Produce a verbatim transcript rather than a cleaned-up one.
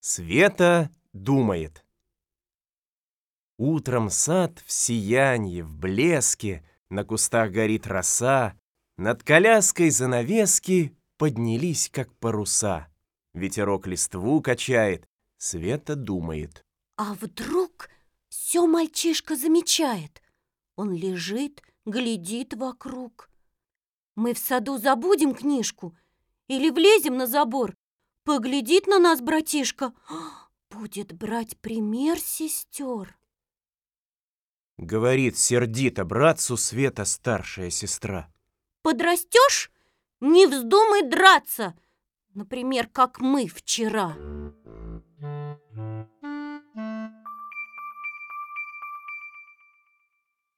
Света думает. Утром сад в сиянье, в блеске, на кустах горит роса, над коляской занавески поднялись, как паруса. Ветерок листву качает, Света думает. А вдруг все мальчишка замечает? Он лежит, глядит вокруг. Мы в саду забудем книжку или влезем на забор? Поглядит на нас братишка, будет брать пример с сестер. Говорит сердито братцу Света старшая сестра. Подрастешь, не вздумай драться, например, как мы вчера.